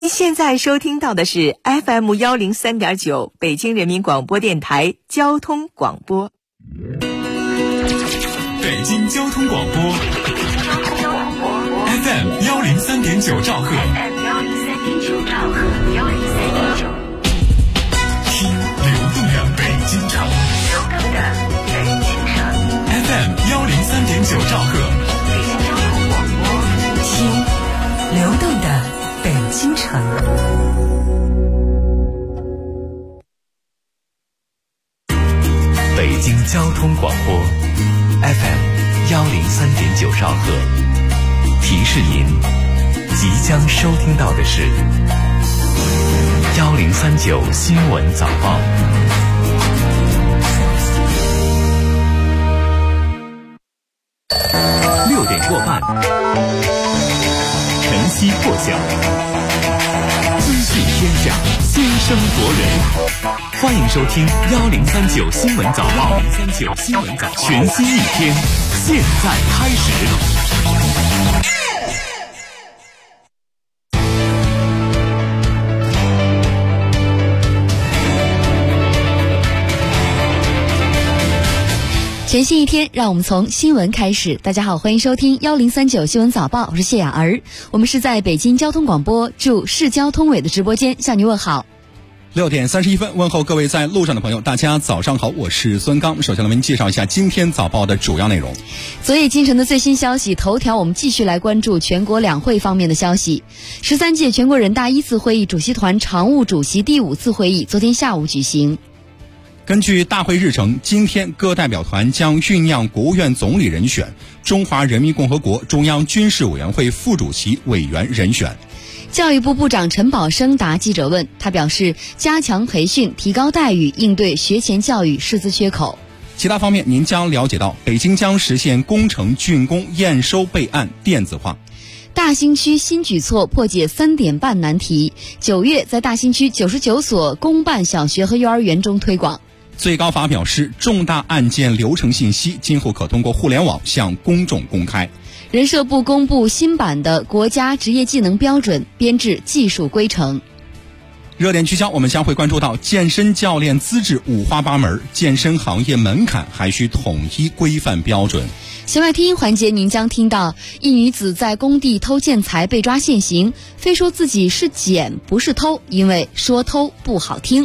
现在收听到的是 FM103.9 北京人民广播电台交通广播。 北京交通广播 FM103.9 兆赫，听流动的北京城FM103.9 兆赫， 听流动的北京城。 北京交通广播 FM103.9 兆赫，提示您即将收听到的是1039新闻早报。6点过半，晨曦破晓，资讯天下，先声夺人。欢迎收听1039新闻早报，1039新闻早报，全新一天，现在开始。 全新一天，让我们从新闻开始。大家好，欢迎收听1039新闻早报，我是谢雅儿。我们是在北京交通广播驻市交通委的直播间向您问好。 6点31分，问候各位在路上的朋友，大家早上好，我是孙刚。首先来为您介绍一下今天早报的主要内容。 昨夜今晨的最新消息，头条我们继续来关注全国两会方面的消息。13届全国人大一次会议主席团常务主席第5次会议昨天下午举行。 根据大会日程，今天各代表团将酝酿国务院总理人选、中华人民共和国中央军事委员会副主席委员人选。 教育部部长陈宝生答记者问，他表示加强培训，提高待遇，应对学前教育师资缺口。 其他方面您将了解到，北京将实现工程竣工验收备案电子化。 大兴区新举措破解3点半难题，9月在大兴区99所公办小学和幼儿园中推广。 最高法表示，重大案件流程信息今后可通过互联网向公众公开。 人社部公布新版的国家职业技能标准，编制技术规程。 热点聚焦，我们将会关注到健身教练资质五花八门，健身行业门槛还需统一规范标准。 弦外听音环节，您将听到一女子在工地偷建材被抓现行，非说自己是捡不是偷，因为说偷不好听。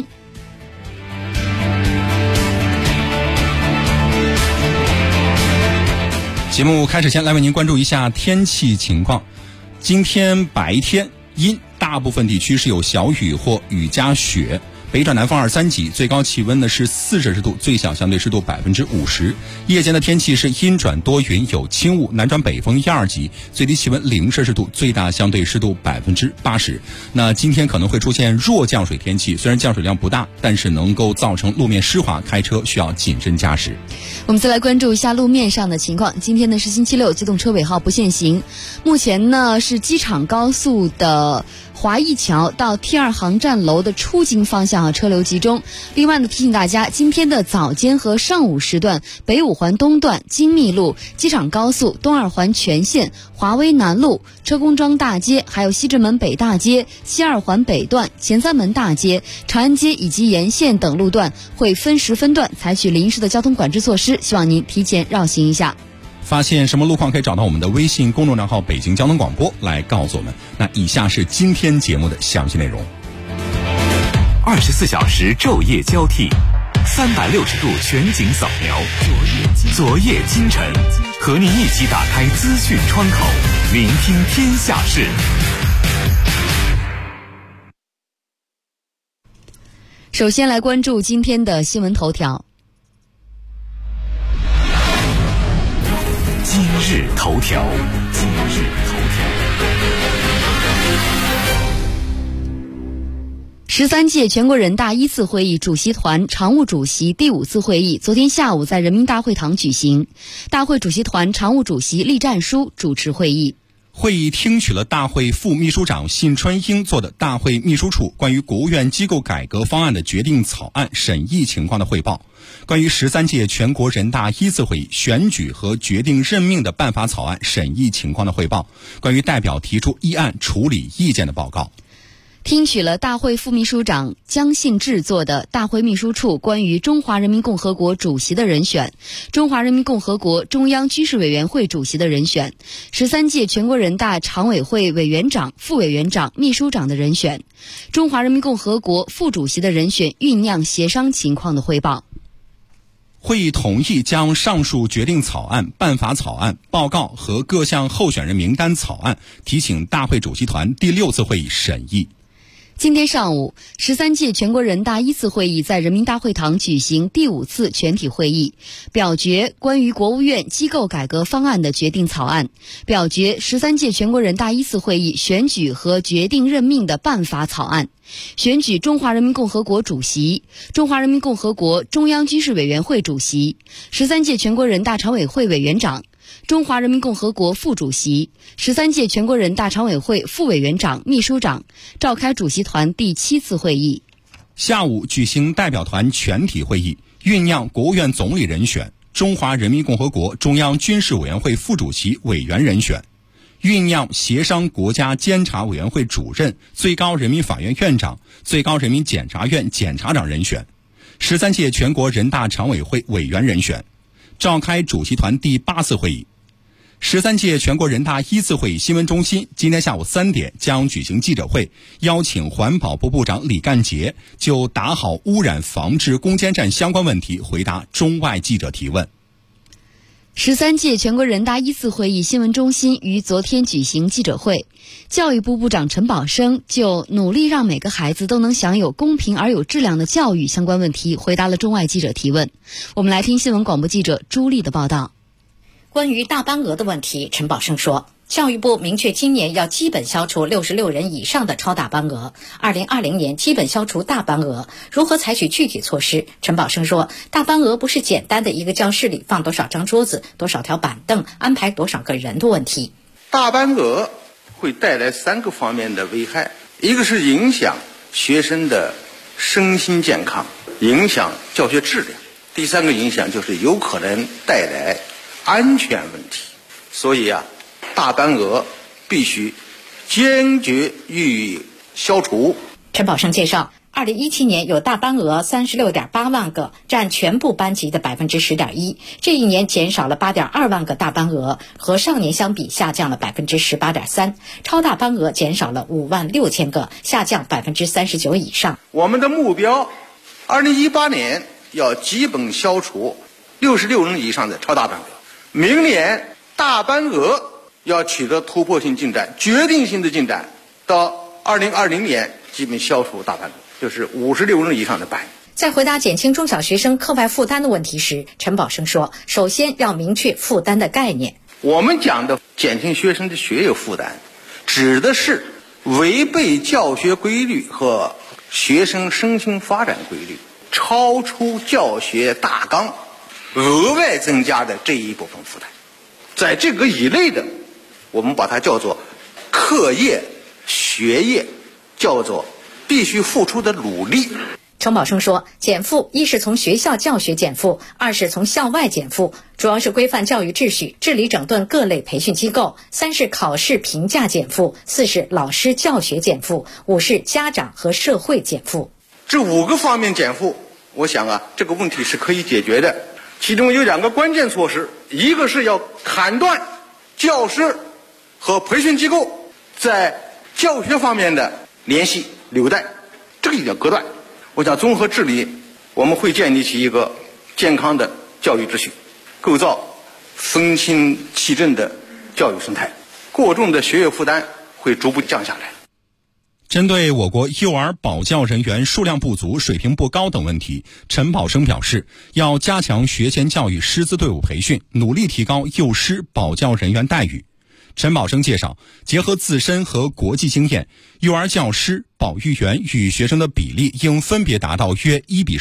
节目开始前来为您关注一下天气情况。今天白天阴，大部分地区是有小雨或雨夹雪，北转南风2、3级，最高气温呢是4摄氏度，最小相对湿度50%。夜间的天气是阴转多云，有轻雾，南转北风1、2级，最低气温0摄氏度，最大相对湿度80%。那今天可能会出现弱降水天气，虽然降水量不大，但是能够造成路面湿滑，开车需要谨慎驾驶。 我们再来关注一下路面上的情况。今天呢是星期六，机动车尾号不限行。目前呢是机场高速的华谊桥到T2航站楼的出京方向车流集中。另外呢，提醒大家，今天的早间和上午时段，北5环东段、京密路、机场高速、东2环全线、华威南路、车公庄大街，还有西直门北大街、西2环北段、前3门大街、长安街以及沿线等路段会分时分段采取临时的交通管制措施，希望您提前绕行一下。 发现什么路况可以找到我们的微信公众账号北京交通广播来告诉我们。那以下是今天节目的详细内容。 24小时昼夜交替，360度全景扫描，昨夜今晨，和您一起打开资讯窗口，聆听天下事。 首先来关注今天的新闻头条。 今日头条。 13届全国人大一次会议主席团常务主席第5次会议昨天下午在人民大会堂举行，大会主席团常务主席栗战书主持会议。 会议听取了大会副秘书长信春英做的大会秘书处关于国务院机构改革方案的决定草案审议情况的汇报，关于13届全国人大一次会议选举和决定任命的办法草案审议情况的汇报，关于代表提出议案处理意见的报告。 听取了大会副秘书长姜信治做的大会秘书处关于中华人民共和国主席的人选、中华人民共和国中央军事委员会主席的人选、13届全国人大常委会委员长、副委员长、秘书长的人选、中华人民共和国副主席的人选酝酿协商情况的汇报。 会议同意将上述决定草案、办法草案、报告和各项候选人名单草案提请大会主席团第6次会议审议。 今天上午，13届全国人大1次会议在人民大会堂举行第5次全体会议，表决关于国务院机构改革方案的决定草案，表决13届全国人大1次会议选举和决定任命的办法草案，选举中华人民共和国主席、中华人民共和国中央军事委员会主席、13届全国人大常委会委员长、中华人民共和国副主席、13届全国人大常委会副委员长、秘书长，召开主席团第7次会议。 下午举行代表团全体会议，酝酿国务院总理人选、中华人民共和国中央军事委员会副主席委员人选，酝酿协商国家监察委员会主任、最高人民法院院长、最高人民检察院检察长人选，13届全国人大常委会委员人选，召开主席团第8次会议。13届全国人大1次会议新闻中心今天下午3点将举行记者会，邀请环保部部长李干杰就打好污染防治攻坚战相关问题回答中外记者提问。 13届全国人大1次会议新闻中心于昨天举行记者会，教育部部长陈宝生就努力让每个孩子都能享有公平而有质量的教育相关问题回答了中外记者提问。我们来听新闻广播记者朱丽的报道。 关于大班额的问题，陈宝生说，教育部明确今年要基本消除66人以上的超大班额，2020年基本消除大班额。如何采取具体措施？陈宝生说，大班额不是简单的一个教室里放多少张桌子、多少条板凳、安排多少个人的问题。 大班额会带来3个方面的危害，一个是影响学生的身心健康，影响教学质量，第3个影响就是有可能带来安全问题。所以大班额必须坚决予以消除。 陈宝生介绍，2017年有大班额36.8万个，占全部班级的 10.1%， 这一年减少了8.2万个大班额，和上年相比下降了 18.3%， 超大班额减少了5万6千个，下降 39% 以上。 我们的目标2018年要基本消除66人以上的超大班额，明年大班额要取得突破性进展、决定性的进展，到2020年基本消除大班额，就是56人以上的班。 在回答减轻中小学生课外负担的问题时，陈宝生说，首先要明确负担的概念。 我们讲的减轻学生的学业负担，指的是违背教学规律和学生身心发展规律，超出教学大纲额外增加的这一部分负担。在这个以内的，我们把它叫做课业、学业，叫做必须付出的努力。 陈宝生说，减负一是从学校教学减负，二是从校外减负，主要是规范教育秩序，治理整顿各类培训机构，三是考试评价减负，四是老师教学减负，五是家长和社会减负。 这5个方面减负，我想这个问题是可以解决的。其中有2个关键措施，一个是要砍断教师和培训机构在教学方面的联系纽带，这个一定要割断。我想综合治理，我们会建立起一个健康的教育秩序，构造分清齐正的教育生态，过重的学业负担会逐步降下来。 针对我国幼儿保教人员数量不足、水平不高等问题，陈宝生表示，要加强学前教育师资队伍培训，努力提高幼师保教人员待遇。陈宝生介绍，结合自身和国际经验，幼儿教师、保育员与学生的比例应分别达到约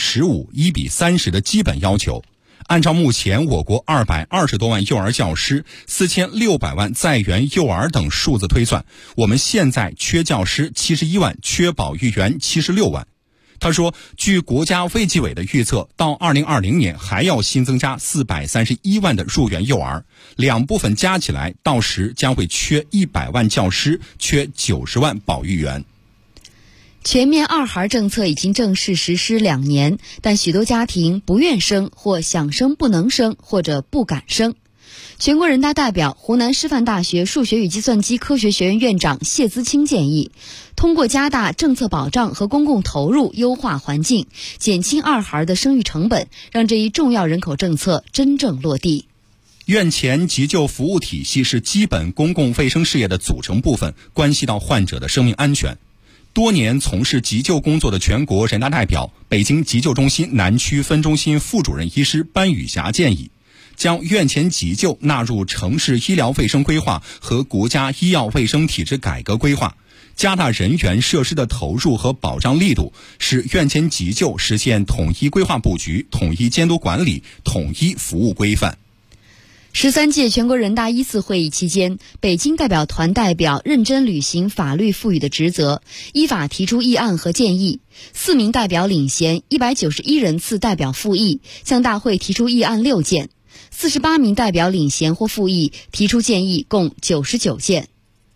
1:15、1:30的基本要求。按照目前我国220多万幼儿教师、4600万在园幼儿等数字推算，我们现在缺教师71万，缺保育员76万。他说，据国家卫计委的预测，到2020年还要新增加431万的入园幼儿，2部分加起来，到时将会缺100万教师，缺90万保育员。 全面二孩政策已经正式实施2年，但许多家庭不愿生，或想生不能生，或者不敢生。全国人大代表、湖南师范大学数学与计算机科学学院院长谢资清建议，通过加大政策保障和公共投入，优化环境，减轻二孩的生育成本，让这一重要人口政策真正落地。 院前急救服务体系是基本公共卫生事业的组成部分，关系到患者的生命安全。多年从事急救工作的全国人大代表、北京急救中心南区分中心副主任医师班宇霞建议，将院前急救纳入城市医疗卫生规划和国家医药卫生体制改革规划，加大人员设施的投入和保障力度，使院前急救实现统一规划布局、统一监督管理、统一服务规范。 13届全国人大1次会议期间，北京代表团代表认真履行法律赋予的职责，依法提出议案和建议。4名代表领衔，191人次代表复议，向大会提出议案6件；48名代表领衔或复议，提出建议共99件。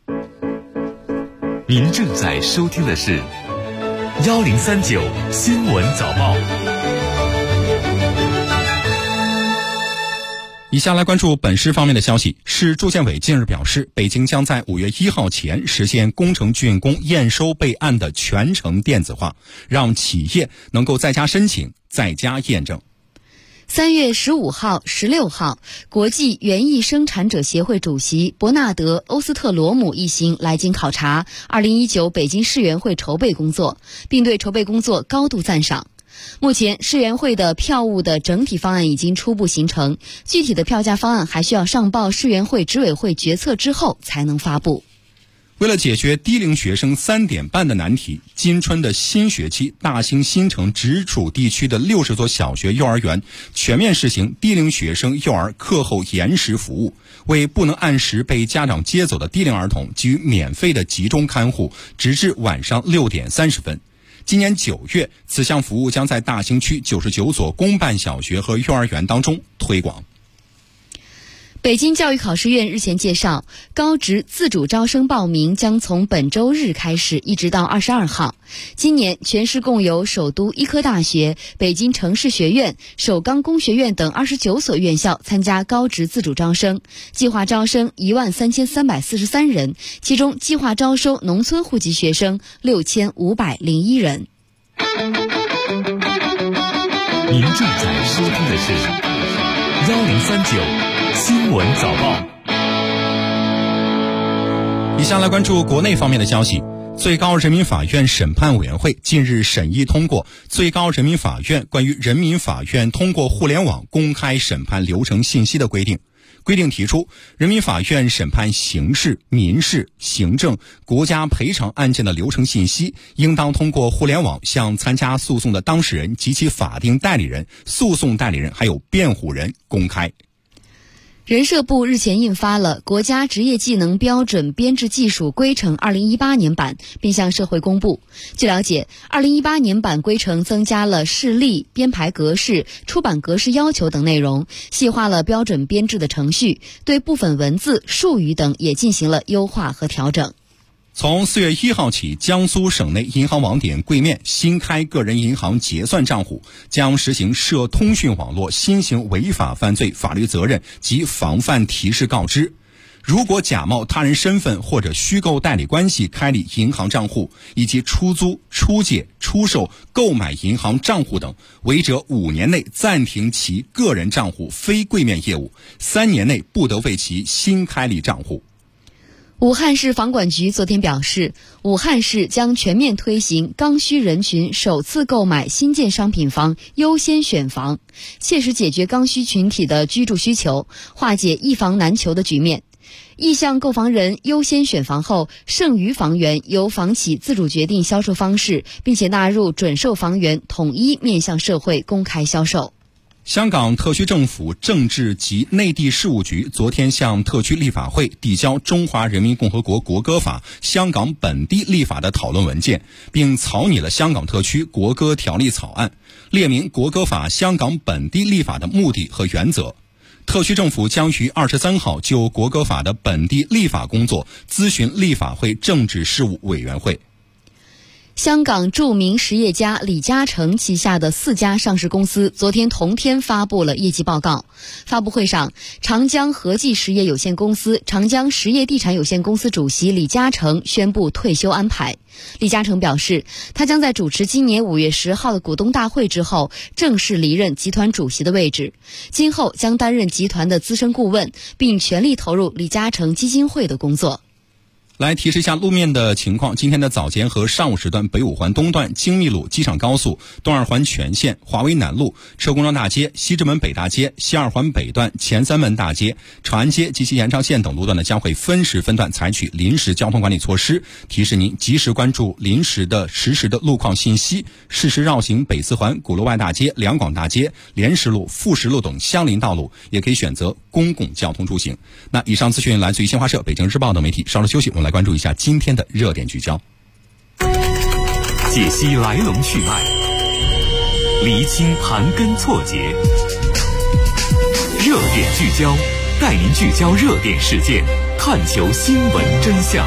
您正在收听的是1039新闻早报。 以下来关注本市方面的消息。市住建委近日表示，北京将在5月1号前实现工程竣工验收备案的全程电子化，让企业能够在家申请、在家验证。 3月15号、16号，国际园艺生产者协会主席伯纳德·欧斯特罗姆一行来京考察2019北京世园会筹备工作，并对筹备工作高度赞赏。目前世园会的票务的整体方案已经初步形成，具体的票价方案还需要上报世园会执委会决策之后才能发布。 为了解决低龄学生3点半的难题，今春的新学期，大兴新城直属地区的60所小学幼儿园全面实行低龄学生幼儿课后延时服务，为不能按时被家长接走的低龄儿童给予免费的集中看护，直至晚上6点30分。今年9月，此项服务将在大兴区99所公办小学和幼儿园当中推广。 北京教育考试院日前介绍，高职自主招生报名将从本周日开始，一直到22号。今年全市共有首都医科大学、北京城市学院、首钢工学院等29所院校参加高职自主招生，计划招生13343人，其中计划招收农村户籍学生6501人。 您正在收听的是1039新闻早报。 以下来关注国内方面的消息。最高人民法院审判委员会近日审议通过《最高人民法院关于人民法院通过互联网公开审判流程信息的规定》。规定提出，人民法院审判刑事、民事、行政、国家赔偿案件的流程信息，应当通过互联网向参加诉讼的当事人及其法定代理人、诉讼代理人还有辩护人公开。 人社部日前印发了《国家职业技能标准编制技术规程2018年版》，并向社会公布。据了解，2018年版规程增加了示例、编排格式、出版格式要求等内容，细化了标准编制的程序，对部分文字、术语等也进行了优化和调整。 从4月1号起，江苏省内银行网点柜面新开个人银行结算账户，将实行涉通讯网络新型违法犯罪法律责任及防范提示告知。如果假冒他人身份或者虚构代理关系开立银行账户，以及出租、出借、出售、购买银行账户等，违者5年内暂停其个人账户非柜面业务，3年内不得为其新开立账户。 武汉市房管局昨天表示，武汉市将全面推行刚需人群首次购买新建商品房优先选房，切实解决刚需群体的居住需求，化解一房难求的局面。意向购房人优先选房后，剩余房源由房企自主决定销售方式，并且纳入准售房源统一面向社会公开销售。 香港特区政府政治及内地事务局昨天向特区立法会递交《中华人民共和国国歌法》香港本地立法的讨论文件，并草拟了香港特区国歌条例草案，列明国歌法香港本地立法的目的和原则。特区政府将于23号就国歌法的本地立法工作咨询立法会政治事务委员会。 香港著名实业家李嘉诚旗下的4家上市公司昨天同天发布了业绩报告。发布会上，长江和记实业有限公司、长江实业地产有限公司主席李嘉诚宣布退休安排。李嘉诚表示，他将在主持今年5月10号的股东大会之后正式离任集团主席的位置，今后将担任集团的资深顾问，并全力投入李嘉诚基金会的工作。 来提示一下路面的情况，今天的早间和上午时段，北五环东段、京密路、机场高速、东二环全线、华威南路、车公庄大街、西直门北大街、西二环北段、前三门大街、长安街及其延长线等路段呢，将会分时分段采取临时交通管理措施，提示您及时关注实时的路况信息，适时绕行北四环、鼓楼外大街、两广大街、莲石路、富石路等相邻道路，也可以选择公共交通出行。那以上资讯来自于新华社、北京日报等媒体。稍事休息，我们来关注一下今天的热点聚焦， 解析来龙去脉，厘清盘根错节。热点聚焦，带您聚焦热点事件，探求新闻真相。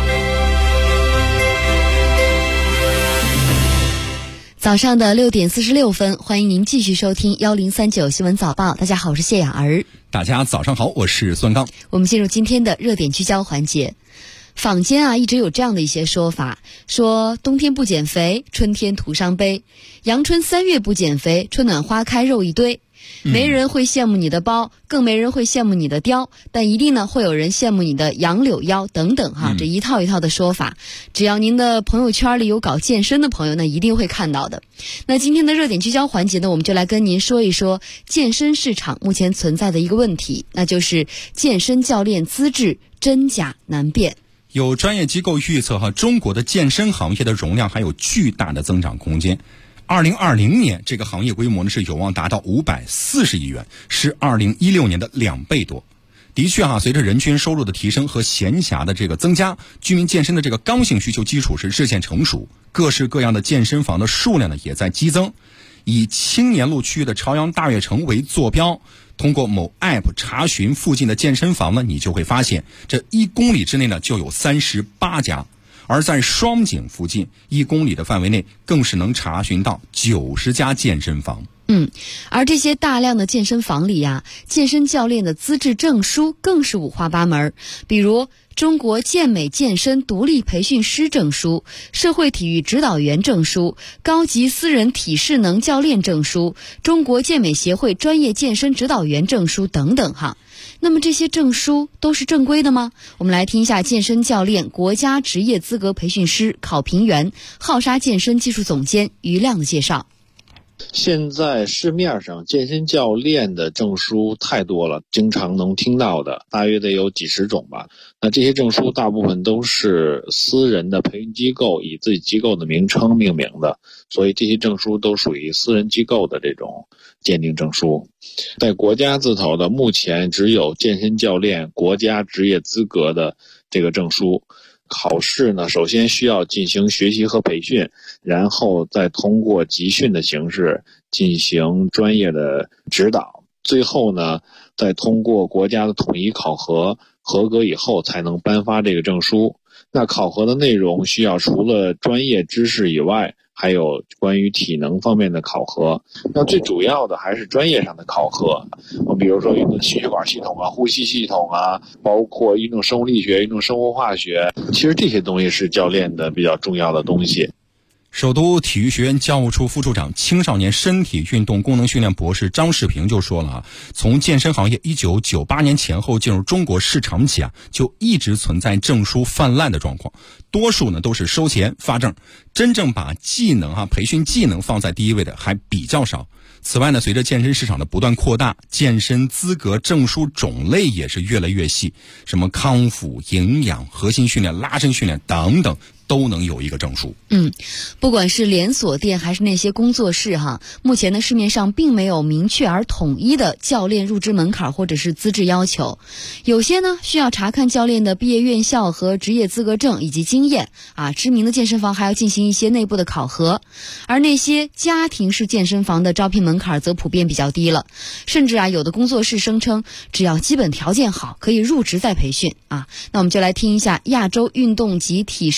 早上的6点46分，欢迎您继续收听1039新闻早报。大家好，我是谢雅儿。 大家早上好，我是孙刚。 我们进入今天的热点聚焦环节。坊间一直有这样的一些说法，说冬天不减肥，春天徒伤悲；阳春3月不减肥，春暖花开肉一堆。没人会羡慕你的包，更没人会羡慕你的貂，但一定呢会有人羡慕你的杨柳腰等等这一套一套的说法。只要您的朋友圈里有搞健身的朋友呢，一定会看到的。那今天的热点聚焦环节呢，我们就来跟您说一说健身市场目前存在的一个问题，那就是健身教练资质真假难辨。 有专业机构预测中国的健身行业的容量还有巨大的增长空间。2020年这个行业规模呢是有望达到540亿元，是2016年的2倍多。的确随着人均收入的提升和闲暇的这个增加，居民健身的这个刚性需求基础是日渐成熟，各式各样的健身房的数量呢也在激增。以青年路区域的朝阳大悦城为坐标，通过某 app 查询附近的健身房呢，你就会发现这1公里之内呢就有38家，而在双井附近1公里的范围内更是能查询到90家健身房。 而这些大量的健身房里健身教练的资质证书更是五花八门，比如中国健美健身独立培训师证书、社会体育指导员证书、高级私人体适能教练证书、中国健美协会专业健身指导员证书等等那么这些证书都是正规的吗？我们来听一下健身教练国家职业资格培训师、考评员、浩沙健身技术总监于亮的介绍。 现在市面上健身教练的证书太多了，经常能听到的大约得有几十种吧。那这些证书大部分都是私人的培训机构以自己机构的名称命名的，所以这些证书都属于私人机构的这种鉴定证书。在国家字头的目前只有健身教练国家职业资格的这个证书。考试呢，首先需要进行学习和培训，然后再通过集训的形式进行专业的指导，最后呢，再通过国家的统一考核，合格以后才能颁发这个证书。那考核的内容需要除了专业知识以外，还有关于体能方面的考核。那最主要的还是专业上的考核，比如说运动心血管系统呼吸系统包括运动生物力学、运动生物化学，其实这些东西是教练的比较重要的东西。 首都体育学院教务处副处长、青少年身体运动功能训练博士张世平就说了从健身行业1998年前后进入中国市场起就一直存在证书泛滥的状况，多数呢都是收钱发证，真正把技能培训技能放在第一位的还比较少。此外呢，随着健身市场的不断扩大，健身资格证书种类也是越来越细，什么康复、营养、核心训练、拉伸训练等等都能有一个证书。 不管是连锁店还是那些工作室目前呢市面上并没有明确而统一的教练入职门槛或者是资质要求，有些呢需要查看教练的毕业院校和职业资格证以及经验知名的健身房还要进行一些内部的考核，而那些家庭式健身房的招聘门槛则普遍比较低了，甚至有的工作室声称只要基本条件好可以入职再培训那我们就来听一下亚洲运动及体适能专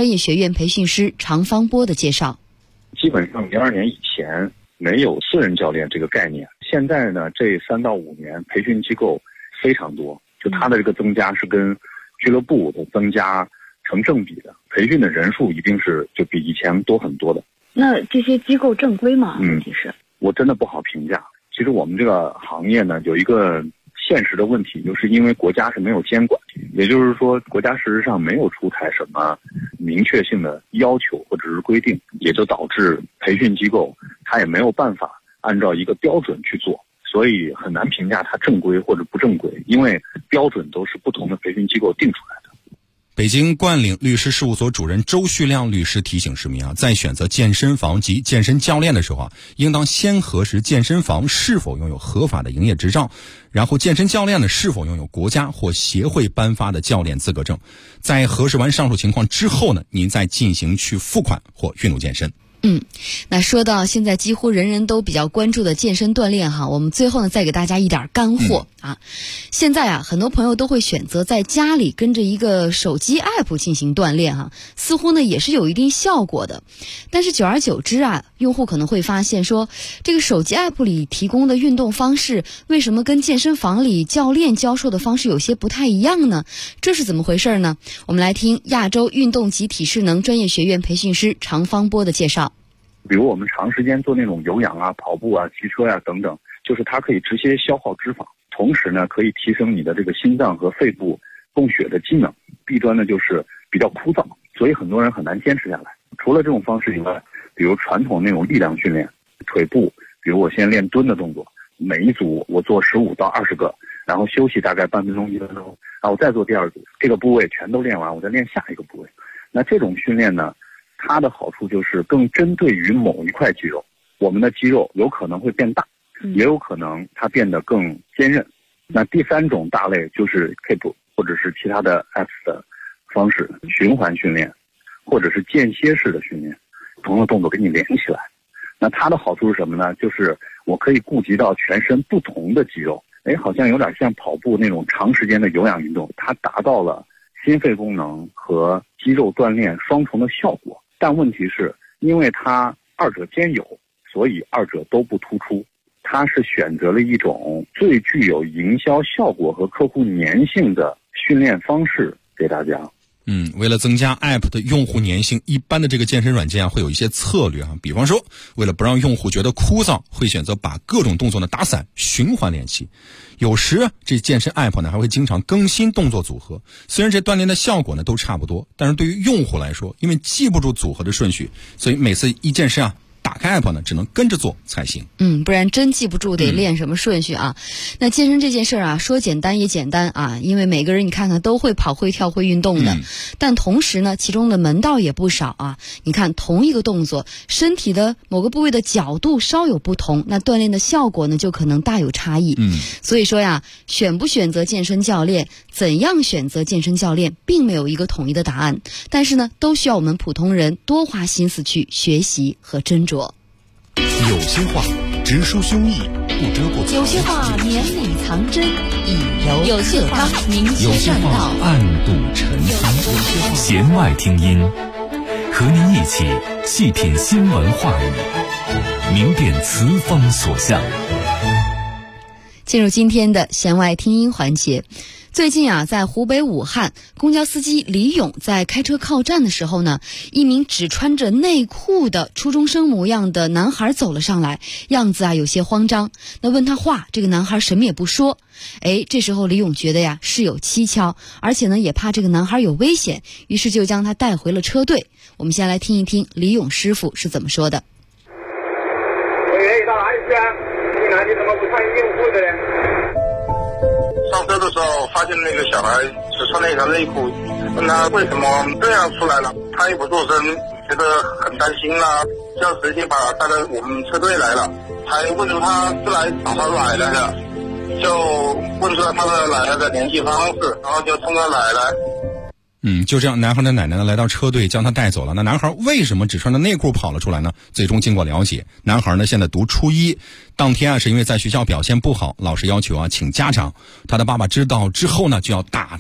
专业学院培训师常方波的介绍。 基本上02年以前没有私人教练这个概念，现在呢这3到5年培训机构非常多，就它的这个增加是跟俱乐部的增加成正比的，培训的人数一定是就比以前多很多的。 那这些机构正规吗？问题是我真的不好评价。其实我们这个行业呢有一个现实的问题，就是因为国家是没有监管，也就是说国家事实上没有出台什么明确性的要求或者是规定，也就导致培训机构它也没有办法按照一个标准去做，所以很难评价它正规或者不正规，因为标准都是不同的培训机构定出来的。 北京冠岭律师事务所主任周旭亮律师提醒市民在选择健身房及健身教练的时候应当先核实健身房是否拥有合法的营业执照，然后健身教练呢是否拥有国家或协会颁发的教练资格证。在核实完上述情况之后呢，您再进行去付款或运动健身。 那说到现在几乎人人都比较关注的健身锻炼我们最后呢再给大家一点干货现在很多朋友都会选择在家里跟着一个手机 app 进行锻炼似乎呢也是有一定效果的。但是久而久之用户可能会发现说，这个手机 app 里提供的运动方式为什么跟健身房里教练教授的方式有些不太一样呢？这是怎么回事呢？我们来听亚洲运动及体适能专业学院培训师常方波的介绍。 比如我们长时间做那种有氧跑步骑车等等，就是它可以直接消耗脂肪，同时呢可以提升你的这个心脏和肺部供血的机能。弊端呢就是比较枯燥，所以很多人很难坚持下来。除了这种方式以外，比如传统那种力量训练，腿部，比如我先练蹲的动作，每一组我做15到20个，然后休息大概半分钟1分钟，然后我再做第2组，这个部位全都练完，我再练下一个部位。那这种训练呢，它的好处就是更针对于某一块肌肉，我们的肌肉有可能会变大，也有可能它变得更坚韧。那第3种大类就是 Keep 或者是其他的 apps 的方式，循环训练或者是间歇式的训练，不同的动作给你连起来。那它的好处是什么呢？就是我可以顾及到全身不同的肌肉，好像有点像跑步那种长时间的有氧运动，它达到了心肺功能和肌肉锻炼双重的效果。但问题是，因为它二者兼有，所以二者都不突出。它是选择了一种最具有营销效果和客户粘性的训练方式给大家。 为了增加 App 的用户粘性，一般的这个健身软件会有一些策略比方说，为了不让用户觉得枯燥，会选择把各种动作呢打散，循环练习。有时这健身 App 呢还会经常更新动作组合，虽然这锻炼的效果呢都差不多，但是对于用户来说，因为记不住组合的顺序，所以每次一健身打开 app 呢，只能跟着做才行。 不然真记不住得练什么顺序那健身这件事说简单也简单因为每个人你看看都会跑会跳会运动的，但同时呢其中的门道也不少你看同一个动作，身体的某个部位的角度稍有不同，那锻炼的效果呢就可能大有差异。所以说选不选择健身教练，怎样选择健身教练，并没有一个统一的答案，但是呢都需要我们普通人多花心思去学习和斟酌。 有些话直抒胸臆，不遮不藏； 有些话绵里藏针，以柔有些话明有些确话暗度陈仓。弦外听音，和您一起细品新闻话语，明辨词风所向。 进入今天的弦外听音环节。最近在湖北武汉，公交司机李勇在开车靠站的时候呢，一名只穿着内裤的初中生模样的男孩走了上来，样子有些慌张。那问他话，这个男孩什么也不说。这时候李勇觉得事有蹊跷，而且呢也怕这个男孩有危险，于是就将他带回了车队。我们先来听一听李勇师傅是怎么说的。 我愿意到哪里去你怎么不穿内裤的呢？ 上车的时候发现那个小孩只穿了一条内裤，问他为什么这样出来了，他也不做声，觉得很担心就直接把他带到我们车队来了，还问出他是来找他奶奶的，就问出了他的奶奶的联系方式，然后就冲他奶奶。 就这样，男孩的奶奶呢来到车队将他带走了。那男孩为什么只穿着内裤跑了出来呢？最终经过了解，男孩呢现在读初一，当天是因为在学校表现不好，老师要求请家长。他的爸爸知道之后呢就要打他，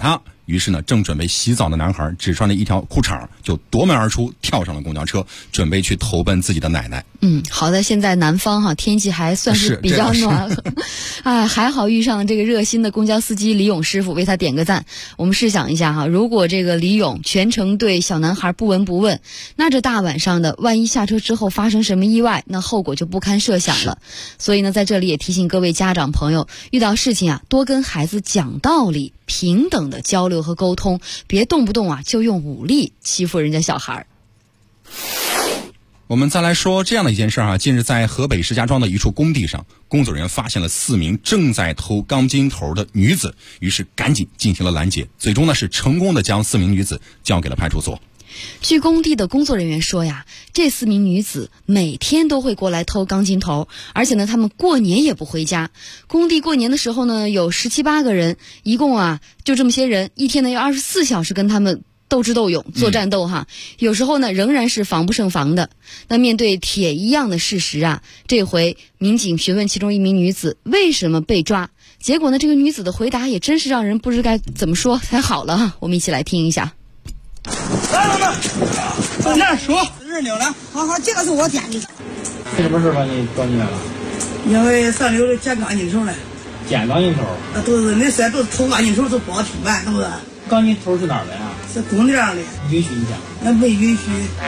于是呢，正准备洗澡的男孩只穿了一条裤衩就夺门而出，跳上了公交车，准备去投奔自己的奶奶。 好在现在南方天气还算是比较暖和，还好遇上了这个热心的公交司机李勇师傅，为他点个赞。我们试想一下如果这个李勇全程对小男孩不闻不问，那这大晚上的，万一下车之后发生什么意外，那后果就不堪设想了。所以呢，在这里也提醒各位家长朋友，遇到事情多跟孩子讲道理，平等的交流和沟通，别动不动就用武力欺负人家小孩。 我们再来说这样的一件事近日在河北石家庄的一处工地上，工作人员发现了4名正在偷钢筋头的女子，于是赶紧进行了拦截，最终呢是成功的将4名女子交给了派出所。 据工地的工作人员说这4名女子每天都会过来偷钢筋头，而且呢，她们过年也不回家。工地过年的时候呢，有17、18个人，一共就这么些人，一天呢要24小时跟他们斗智斗勇，做战斗有时候呢仍然是防不胜防的。那面对铁一样的事实这回民警询问其中一名女子为什么被抓，结果呢这个女子的回答也真是让人不知该怎么说才好了我们一起来听一下。 来，往那说，4溜了，好，这个是我点的。 为什么事把你抓进来了？ 因为上溜的捡钢筋头了。 捡钢筋头？ 都是那些都是偷钢筋头，都不好听吧？是不是？ 钢筋头是哪儿的呀？ 是工地上的。 允许你捡？ 那没允许。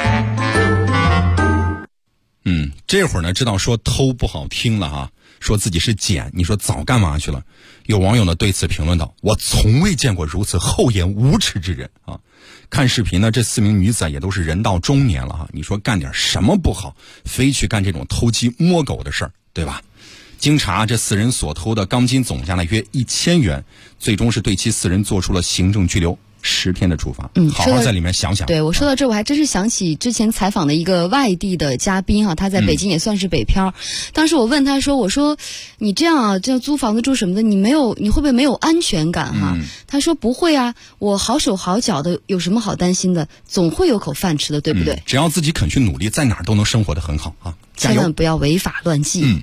这会儿呢，知道说偷不好听了说自己是捡，你说早干嘛去了？有网友呢对此评论道：“我从未见过如此厚颜无耻之人看视频呢，这4名女子也都是人到中年了你说干点什么不好，非去干这种偷鸡摸狗的事儿，对吧？经查，这4人所偷的钢筋总价呢约1000元，最终是对其4人做出了行政拘留10天的处罚。好好在里面想想。 对，我说到这，我还真是想起之前采访的一个外地的嘉宾他在北京也算是北漂。当时我问他说：“我说你这样这租房子住什么的，你会不会没有安全感他说：“不会我好手好脚的，有什么好担心的？总会有口饭吃的，对不对？ 只要自己肯去努力，在哪儿都能生活得很好加油！ 千万不要违法乱纪。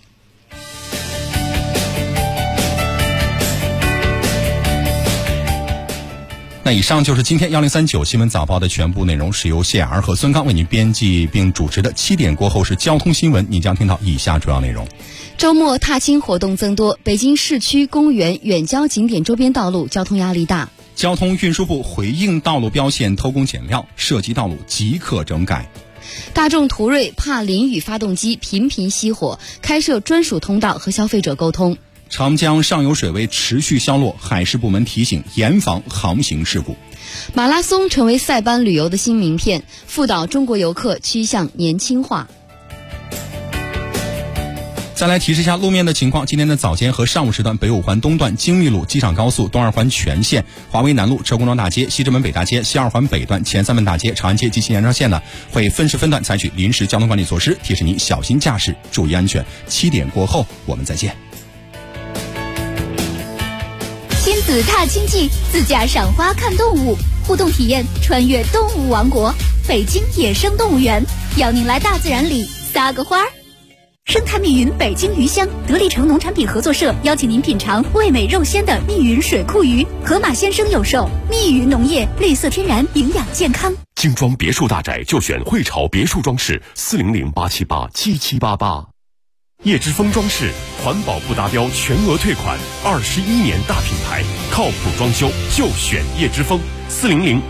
那以上就是今天1039新闻早报的全部内容，是由谢雅儿和孙刚为您编辑并主持的。7点过后是交通新闻，你将听到以下主要内容。 周末踏青活动增多，北京市区公园、远郊景点周边道路交通压力大。 交通运输部回应道路标线偷工减料，涉及道路即刻整改。 大众途锐怕淋雨发动机频频熄火，开设专属通道和消费者沟通。 长江上游水位持续消落，海事部门提醒严防航行事故。 马拉松成为塞班旅游的新名片，辅导中国游客趋向年轻化。 再来提示一下路面的情况，今天的早间和上午时段，北五环东段京密路、机场高速、东二环全线、华为南路、车公庄大街、西直门北大街、西二环北段、前三门大街、长安街及其延长线呢，会分时分段采取临时交通管理措施，提示您小心驾驶，注意安全。7点过后，我们再见。 亲子踏青季，自驾赏花看动物，互动体验穿越动物王国，北京野生动物园，邀您来大自然里撒个花儿。生态密云北京鱼乡得力城农产品合作社邀请您品尝味美肉鲜的密云水库鱼，河马先生有售。密云农业，绿色天然，营养健康。 精装别墅大宅就选汇潮别墅装饰，400-878-7788。叶之峰装饰，环保不达标全额退款，21年大品牌，靠谱装修就选叶之峰，400